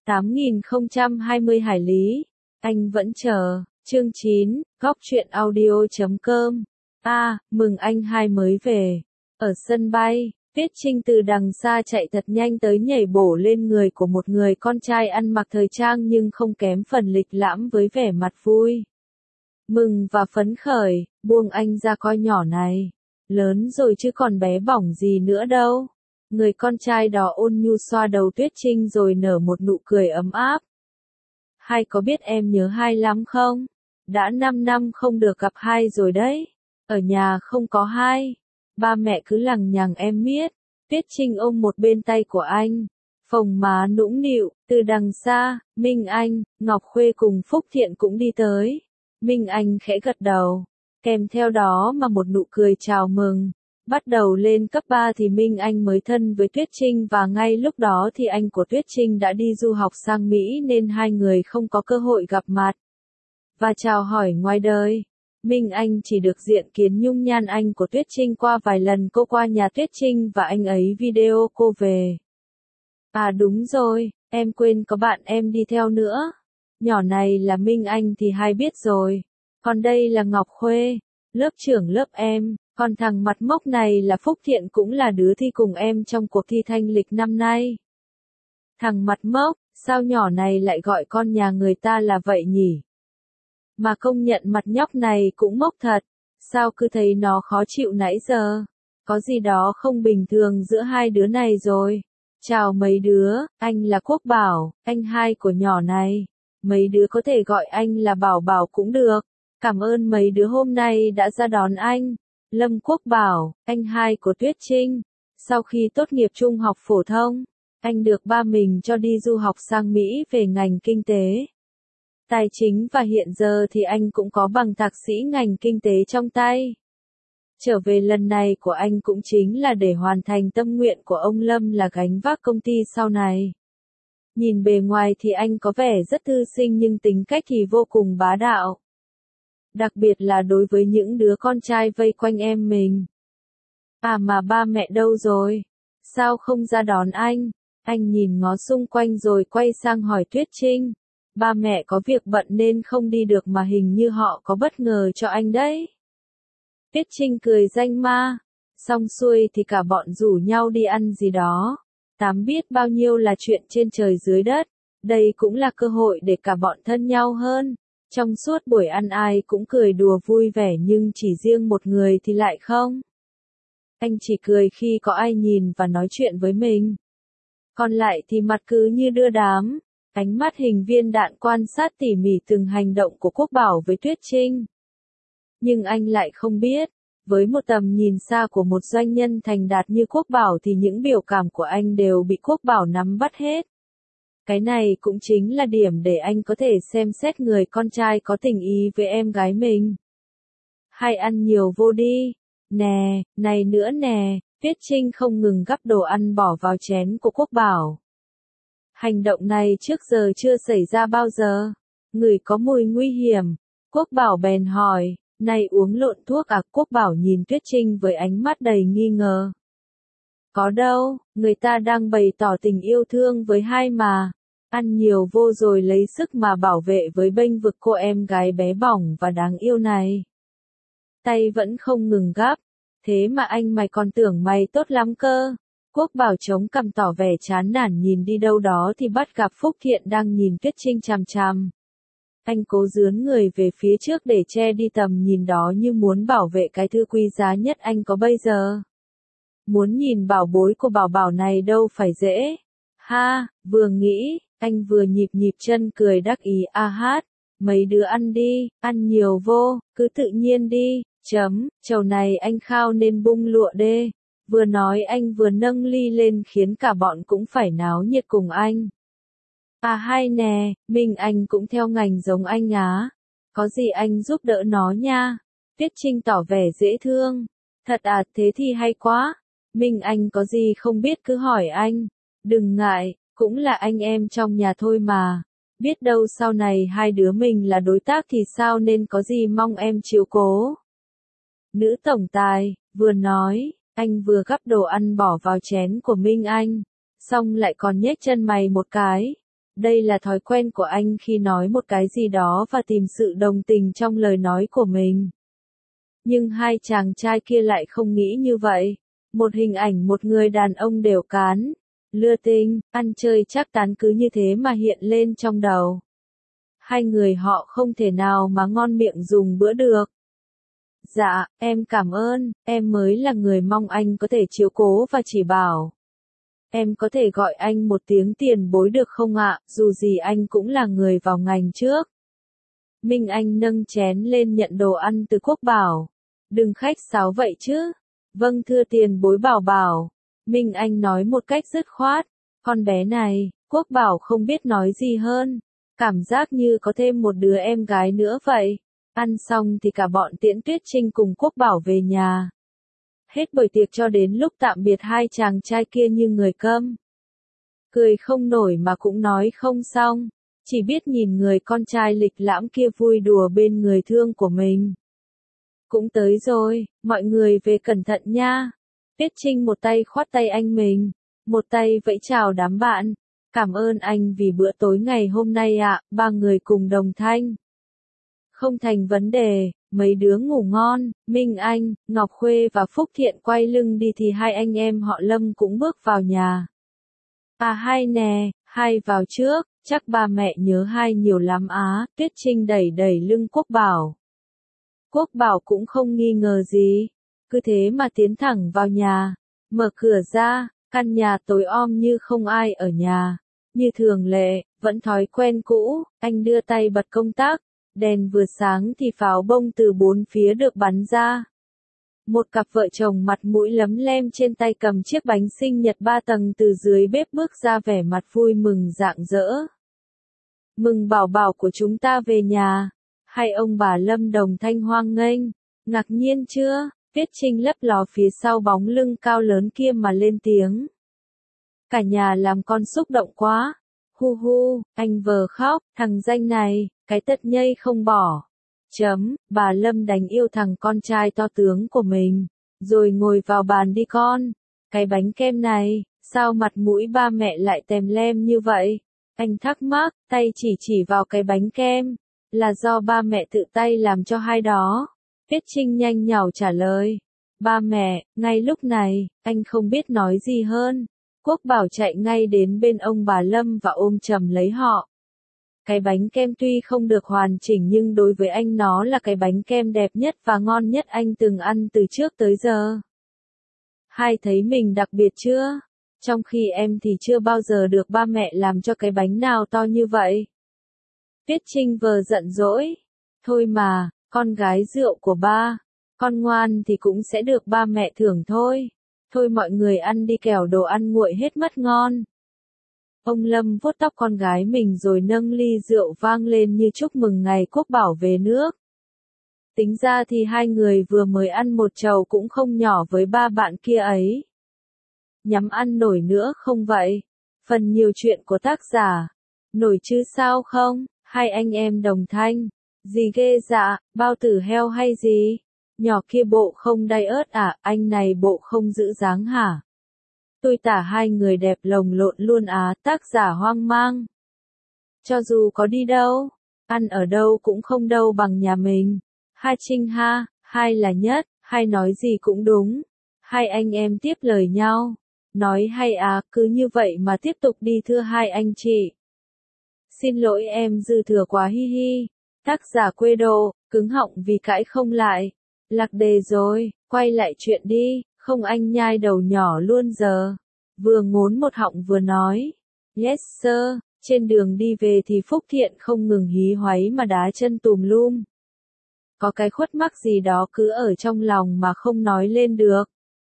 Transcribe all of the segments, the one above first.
8020 hải lý. Anh vẫn chờ. Chương 9, góc truyện audio.com. Mừng anh hai mới về. Ở sân bay, Tuyết Trinh từ đằng xa chạy thật nhanh tới nhảy bổ lên người của một người con trai ăn mặc thời trang nhưng không kém phần lịch lãm với vẻ mặt vui. Mừng và phấn khởi, buông anh ra coi nhỏ này. Lớn rồi chứ còn bé bỏng gì nữa đâu. Người con trai đó ôn nhu xoa đầu Tuyết Trinh rồi nở một nụ cười ấm áp. Hai có biết em nhớ hai lắm không? Đã 5 năm không được gặp hai rồi đấy. Ở nhà không có hai. Ba mẹ cứ lằng nhằng em biết. Tuyết Trinh ôm một bên tay của anh. Phồng má nũng nịu, từ đằng xa, Minh Anh, Ngọc Khuê cùng Phúc Thiện cũng đi tới. Minh Anh khẽ gật đầu. Kèm theo đó mà một nụ cười chào mừng. Bắt đầu lên cấp 3 thì Minh Anh mới thân với Tuyết Trinh và ngay lúc đó thì anh của Tuyết Trinh đã đi du học sang Mỹ nên hai người không có cơ hội gặp mặt và chào hỏi ngoài đời. Minh Anh chỉ được diện kiến nhung nhan anh của Tuyết Trinh qua vài lần cô qua nhà Tuyết Trinh và anh ấy video cô về. Đúng rồi, em quên có bạn em đi theo nữa. Nhỏ này là Minh Anh thì hai biết rồi. Còn đây là Ngọc Khuê, lớp trưởng lớp em. Còn thằng mặt mốc này là Phúc Thiện cũng là đứa thi cùng em trong cuộc thi thanh lịch năm nay. Thằng mặt mốc, sao nhỏ này lại gọi con nhà người ta là vậy nhỉ? Mà công nhận mặt nhóc này cũng mốc thật, sao cứ thấy nó khó chịu nãy giờ? Có gì đó không bình thường giữa hai đứa này rồi. Chào mấy đứa, anh là Quốc Bảo, anh hai của nhỏ này. Mấy đứa có thể gọi anh là Bảo Bảo cũng được. Cảm ơn mấy đứa hôm nay đã ra đón anh. Lâm Quốc Bảo, anh hai của Tuyết Trinh. Sau khi tốt nghiệp trung học phổ thông, anh được ba mình cho đi du học sang Mỹ về ngành kinh tế, tài chính và hiện giờ thì anh cũng có bằng thạc sĩ ngành kinh tế trong tay. Trở về lần này của anh cũng chính là để hoàn thành tâm nguyện của ông Lâm là gánh vác công ty sau này. Nhìn bề ngoài thì anh có vẻ rất thư sinh nhưng tính cách thì vô cùng bá đạo. Đặc biệt là đối với những đứa con trai vây quanh em mình. Mà ba mẹ đâu rồi? Sao không ra đón anh? Anh nhìn ngó xung quanh rồi quay sang hỏi Tuyết Trinh. Ba mẹ có việc bận nên không đi được mà hình như họ có bất ngờ cho anh đấy. Tuyết Trinh cười danh ma. Xong xuôi thì cả bọn rủ nhau đi ăn gì đó. Tám biết bao nhiêu là chuyện trên trời dưới đất. Đây cũng là cơ hội để cả bọn thân nhau hơn. Trong suốt buổi ăn ai cũng cười đùa vui vẻ nhưng chỉ riêng một người thì lại không. Anh chỉ cười khi có ai nhìn và nói chuyện với mình. Còn lại thì mặt cứ như đưa đám. Ánh mắt hình viên đạn quan sát tỉ mỉ từng hành động của Quốc Bảo với Tuyết Trinh. Nhưng anh lại không biết, với một tầm nhìn xa của một doanh nhân thành đạt như Quốc Bảo thì những biểu cảm của anh đều bị Quốc Bảo nắm bắt hết. Cái này cũng chính là điểm để anh có thể xem xét người con trai có tình ý với em gái mình. Hay ăn nhiều vô đi. Nè, này nữa nè, Tuyết Trinh không ngừng gắp đồ ăn bỏ vào chén của Quốc Bảo. Hành động này trước giờ chưa xảy ra bao giờ. Người có mùi nguy hiểm. Quốc Bảo bèn hỏi, này uống lộn thuốc à? Quốc Bảo nhìn Tuyết Trinh với ánh mắt đầy nghi ngờ. Có đâu, người ta đang bày tỏ tình yêu thương với hai mà. Ăn nhiều vô rồi lấy sức mà bảo vệ với bênh vực cô em gái bé bỏng và đáng yêu này. Tay vẫn không ngừng gắp. Thế mà anh mày còn tưởng mày tốt lắm cơ. Quốc Bảo chống cằm tỏ vẻ chán nản nhìn đi đâu đó thì bắt gặp Phúc Thiện đang nhìn Tuyết Trinh chằm chằm. Anh cố dướn người về phía trước để che đi tầm nhìn đó như muốn bảo vệ cái thứ quý giá nhất anh có bây giờ. Muốn nhìn bảo bối của Bảo Bảo này đâu phải dễ. Vừa nghĩ, anh vừa nhịp nhịp chân cười đắc ý hát. Mấy đứa ăn đi, ăn nhiều vô, cứ tự nhiên đi, chầu này anh khao nên bung lụa đê. Vừa nói anh vừa nâng ly lên khiến cả bọn cũng phải náo nhiệt cùng anh. Hay nè, Minh Anh cũng theo ngành giống anh á. Có gì anh giúp đỡ nó nha. Tuyết Trinh tỏ vẻ dễ thương. Thật thế thì hay quá. Minh Anh có gì không biết cứ hỏi anh. Đừng ngại, cũng là anh em trong nhà thôi mà. Biết đâu sau này hai đứa mình là đối tác thì sao nên có gì mong em chiếu cố. Nữ tổng tài, vừa nói, anh vừa gắp đồ ăn bỏ vào chén của Minh Anh. Xong lại còn nhếch chân mày một cái. Đây là thói quen của anh khi nói một cái gì đó và tìm sự đồng tình trong lời nói của mình. Nhưng hai chàng trai kia lại không nghĩ như vậy. Một hình ảnh một người đàn ông đều cán, lưa tinh, ăn chơi chắc tán cứ như thế mà hiện lên trong đầu. Hai người họ không thể nào mà ngon miệng dùng bữa được. Dạ, em cảm ơn, em mới là người mong anh có thể chiếu cố và chỉ bảo. Em có thể gọi anh một tiếng tiền bối được không ạ, dù gì anh cũng là người vào ngành trước. Minh Anh nâng chén lên nhận đồ ăn từ Quốc Bảo. Đừng khách sáo vậy chứ. Vâng thưa tiền bối Bảo Bảo. Minh Anh nói một cách dứt khoát. Con bé này, Quốc Bảo không biết nói gì hơn. Cảm giác như có thêm một đứa em gái nữa vậy. Ăn xong thì cả bọn Tiễn Tuyết Trinh cùng Quốc Bảo về nhà. Hết buổi tiệc cho đến lúc tạm biệt hai chàng trai kia như người câm. Cười không nổi mà cũng nói không xong. Chỉ biết nhìn người con trai lịch lãm kia vui đùa bên người thương của mình. Cũng tới rồi, mọi người về cẩn thận nha. Tuyết Trinh một tay khoát tay anh mình, một tay vẫy chào đám bạn. Cảm ơn anh vì bữa tối ngày hôm nay ạ, ba người cùng đồng thanh. Không thành vấn đề, mấy đứa ngủ ngon, Minh Anh, Ngọc Khuê và Phúc Thiện quay lưng đi thì hai anh em họ Lâm cũng bước vào nhà. À hai nè, hai vào trước, chắc ba mẹ nhớ hai nhiều lắm á, Tuyết Trinh đẩy đẩy lưng Quốc Bảo. Quốc Bảo cũng không nghi ngờ gì, cứ thế mà tiến thẳng vào nhà, mở cửa ra, căn nhà tối om như không ai ở nhà. Như thường lệ, vẫn thói quen cũ, anh đưa tay bật công tắc, đèn vừa sáng thì pháo bông từ bốn phía được bắn ra. Một cặp vợ chồng mặt mũi lấm lem trên tay cầm chiếc bánh sinh nhật 3 tầng từ dưới bếp bước ra vẻ mặt vui mừng rạng rỡ. Mừng Bảo Bảo của chúng ta về nhà. Hai ông bà Lâm đồng thanh hoang nghênh. Ngạc nhiên chưa? Tuyết Trinh lấp ló phía sau bóng lưng cao lớn kia mà lên tiếng. Cả nhà làm con xúc động quá. Hu hu, anh vờ khóc, thằng danh này, cái tật nhây không bỏ. Bà Lâm đành yêu thằng con trai to tướng của mình. Rồi ngồi vào bàn đi con. Cái bánh kem này, sao mặt mũi ba mẹ lại tèm lem như vậy? Anh thắc mắc, tay chỉ vào cái bánh kem. Là do ba mẹ tự tay làm cho hai đó. Tuyết Trinh nhanh nhảu trả lời. Ba mẹ, ngay lúc này, anh không biết nói gì hơn. Quốc Bảo chạy ngay đến bên ông bà Lâm và ôm chầm lấy họ. Cái bánh kem tuy không được hoàn chỉnh nhưng đối với anh nó là cái bánh kem đẹp nhất và ngon nhất anh từng ăn từ trước tới giờ. Hai thấy mình đặc biệt chưa? Trong khi em thì chưa bao giờ được ba mẹ làm cho cái bánh nào to như vậy. Tuyết Trinh vờ giận dỗi. Thôi mà, con gái rượu của ba. Con ngoan thì cũng sẽ được ba mẹ thưởng thôi. Thôi mọi người ăn đi kẻo đồ ăn nguội hết mất ngon. Ông Lâm vuốt tóc con gái mình rồi nâng ly rượu vang lên như chúc mừng ngày Quốc Bảo về nước. Tính ra thì hai người vừa mới ăn một chầu cũng không nhỏ với ba bạn kia ấy. Nhắm ăn nổi nữa không vậy? Phần nhiều chuyện của tác giả. Nổi chứ sao không? Hai anh em đồng thanh. Gì ghê dạ, bao tử heo hay gì? Nhỏ kia bộ không đay ớt à, anh này bộ không giữ dáng hả? Tôi tả hai người đẹp lồng lộn luôn á, tác giả hoang mang. Cho dù có đi đâu, ăn ở đâu cũng không đâu bằng nhà mình. Hai Trinh ha, hai là nhất, hai nói gì cũng đúng. Hai anh em tiếp lời nhau. Nói hay à, cứ như vậy mà tiếp tục đi thưa hai anh chị. Xin lỗi em dư thừa quá hi hi. Tác giả quê đồ, cứng họng vì cãi không lại. Lạc đề rồi, quay lại chuyện đi, không anh nhai đầu nhỏ luôn giờ. Vừa ngốn một họng vừa nói. Yes sir, trên đường đi về thì Phúc Thiện không ngừng hí hoáy mà đá chân tùm lum. Có cái khuất mắc gì đó cứ ở trong lòng mà không nói lên được.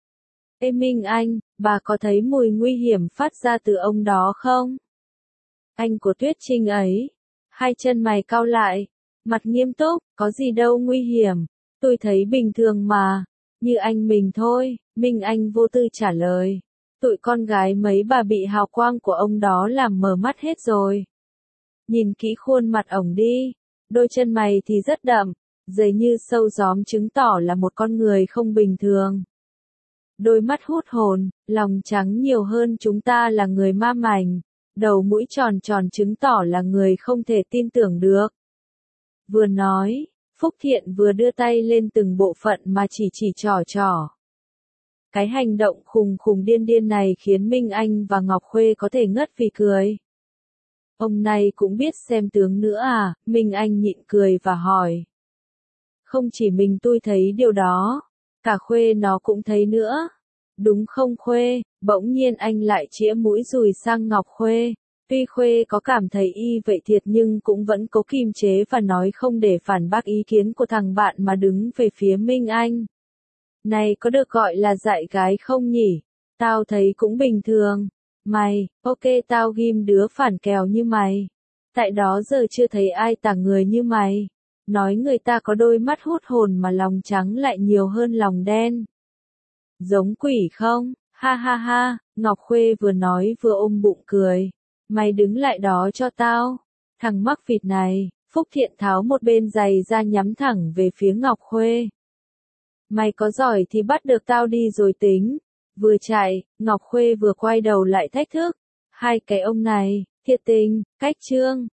Ê Minh Anh, bà có thấy mùi nguy hiểm phát ra từ ông đó không? Anh của Tuyết Trinh ấy. Hai chân mày cau lại. Mặt nghiêm túc, có gì đâu nguy hiểm. Tôi thấy bình thường mà. Như anh mình thôi, Minh Anh vô tư trả lời. Tụi con gái mấy bà bị hào quang của ông đó làm mờ mắt hết rồi. Nhìn kỹ khuôn mặt ổng đi. Đôi chân mày thì rất đậm. Dày như sâu gióm chứng tỏ là một con người không bình thường. Đôi mắt hút hồn, lòng trắng nhiều hơn chúng ta là người ma mảnh. đầu mũi tròn tròn chứng tỏ là người không thể tin tưởng được. Vừa nói, Phúc Thiện vừa đưa tay lên từng bộ phận mà chỉ trỏ trỏ. Cái hành động khùng khùng điên điên này khiến Minh Anh và Ngọc Khuê có thể ngất vì cười. Ông này cũng biết xem tướng nữa à, Minh Anh nhịn cười và hỏi. Không chỉ mình tôi thấy điều đó, cả Khuê nó cũng thấy nữa. Đúng không Khuê? Bỗng nhiên anh lại chĩa mũi dùi sang Ngọc Khuê. Tuy Khuê có cảm thấy y vậy thiệt nhưng cũng vẫn cố kiềm chế và nói không để phản bác ý kiến của thằng bạn mà đứng về phía Minh Anh. Này có được gọi là dạy gái không nhỉ? Tao thấy cũng bình thường. Mày, ok tao ghim đứa phản kèo như mày. Tại đó giờ chưa thấy ai tả người như mày. Nói người ta có đôi mắt hút hồn mà lòng trắng lại nhiều hơn lòng đen. Giống quỷ không? Ha ha ha, Ngọc Khuê vừa nói vừa ôm bụng cười. Mày đứng lại đó cho tao. Thằng mắc vịt này, Phúc Thiện tháo một bên giày ra nhắm thẳng về phía Ngọc Khuê. Mày có giỏi thì bắt được tao đi rồi tính. Vừa chạy, Ngọc Khuê vừa quay đầu lại thách thức. Hai cái ông này, thiệt tình, cách trương.